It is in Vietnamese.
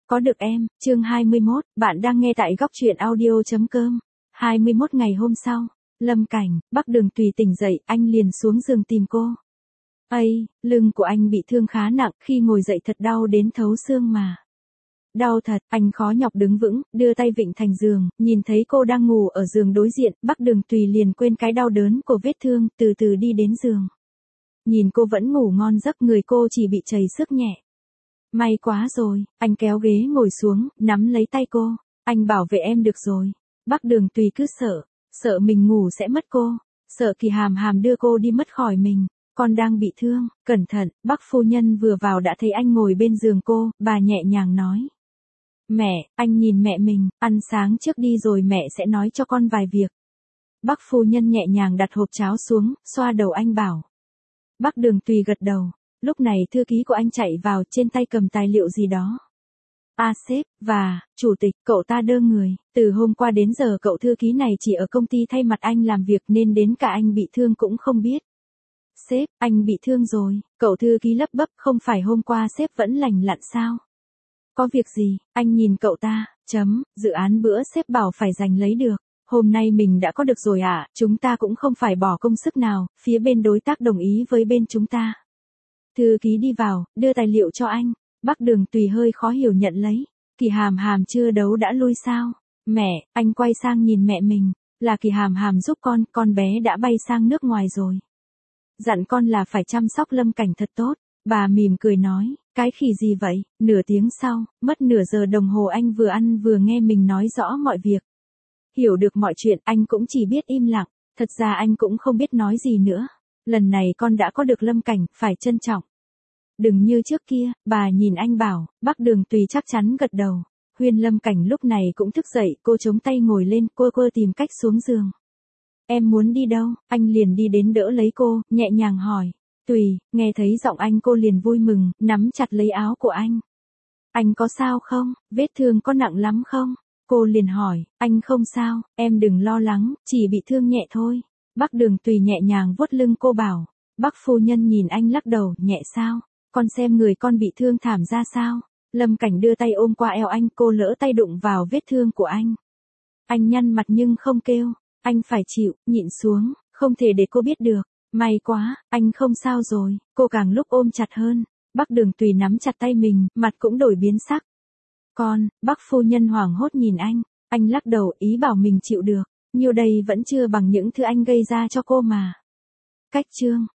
Có được em, chương 21, bạn đang nghe tại góc truyện audio.com. 21 ngày hôm sau, Lâm Cảnh, Bắc Đường Tùy tỉnh dậy, anh liền xuống giường tìm cô. Ây, lưng của anh bị thương khá nặng, khi ngồi dậy thật đau đến thấu xương mà. Đau thật, anh khó nhọc đứng vững, đưa tay vịn thành giường, nhìn thấy cô đang ngủ ở giường đối diện, Bắc Đường Tùy liền quên cái đau đớn của vết thương, từ từ đi đến giường. Nhìn cô vẫn ngủ ngon giấc, người cô chỉ bị trầy xước nhẹ. May quá rồi, anh kéo ghế ngồi xuống, nắm lấy tay cô. Anh bảo vệ em được rồi. Bắc Đường Tùy cứ sợ mình ngủ sẽ mất cô, sợ Kỳ Hàm Hàm đưa cô đi mất khỏi mình. Con đang bị thương, cẩn thận. Bắc phu nhân vừa vào đã thấy anh ngồi bên giường cô, bà nhẹ nhàng nói. Mẹ, anh nhìn mẹ mình, ăn sáng trước đi rồi mẹ sẽ nói cho con vài việc. Bắc phu nhân nhẹ nhàng đặt hộp cháo xuống, xoa đầu anh bảo. Bắc Đường Tùy gật đầu. Lúc này thư ký của anh chạy vào, trên tay cầm tài liệu gì đó. Sếp, chủ tịch, cậu ta đơ người. Từ hôm qua đến giờ cậu thư ký này chỉ ở công ty thay mặt anh làm việc nên đến cả anh bị thương cũng không biết. Sếp, anh bị thương rồi. Cậu thư ký lắp bắp, không phải hôm qua sếp vẫn lành lặn sao? Có việc gì? Anh nhìn cậu ta, dự án bữa sếp bảo phải giành lấy được. Hôm nay mình đã có được rồi ạ, chúng ta cũng không phải bỏ công sức nào, phía bên đối tác đồng ý với bên chúng ta. Thư ký đi vào, đưa tài liệu cho anh. Bắc Đường Tùy hơi khó hiểu nhận lấy. Kỳ Hàm Hàm chưa đấu đã lui sao? Mẹ, anh quay sang nhìn mẹ mình. Là Kỳ Hàm Hàm giúp con bé đã bay sang nước ngoài rồi. Dặn con là phải chăm sóc Lâm Cảnh thật tốt. Bà mỉm cười nói, cái khỉ gì vậy? Nửa tiếng sau, mất nửa giờ đồng hồ anh vừa ăn vừa nghe mình nói rõ mọi việc. Hiểu được mọi chuyện, anh cũng chỉ biết im lặng. Thật ra anh cũng không biết nói gì nữa. Lần này con đã có được Lâm Cảnh, phải trân trọng. Đừng như trước kia, bà nhìn anh bảo. Bắc Đường Tùy chắc chắn gật đầu. Huyên Lâm Cảnh lúc này cũng thức dậy, cô chống tay ngồi lên, cô tìm cách xuống giường. Em muốn đi đâu? Anh liền đi đến đỡ lấy cô, nhẹ nhàng hỏi. Tùy, nghe thấy giọng anh cô liền vui mừng, nắm chặt lấy áo của anh. Anh có sao không? Vết thương có nặng lắm không? Cô liền hỏi, anh không sao, em đừng lo lắng, chỉ bị thương nhẹ thôi. Bắc Đường Tùy nhẹ nhàng vuốt lưng cô bảo. Bắc phu nhân nhìn anh lắc đầu, nhẹ sao? Con xem người con bị thương thảm ra sao? Lâm Cảnh đưa tay ôm qua eo anh, cô lỡ tay đụng vào vết thương của anh. Anh nhăn mặt nhưng không kêu, anh phải chịu, nhịn xuống, không thể để cô biết được. May quá, anh không sao rồi, cô càng lúc ôm chặt hơn. Bắc Đường Tùy nắm chặt tay mình, mặt cũng đổi biến sắc. Bắc phu nhân hoảng hốt nhìn anh lắc đầu ý bảo mình chịu được. Nhiều đây vẫn chưa bằng những thứ anh gây ra cho cô mà. Cách chương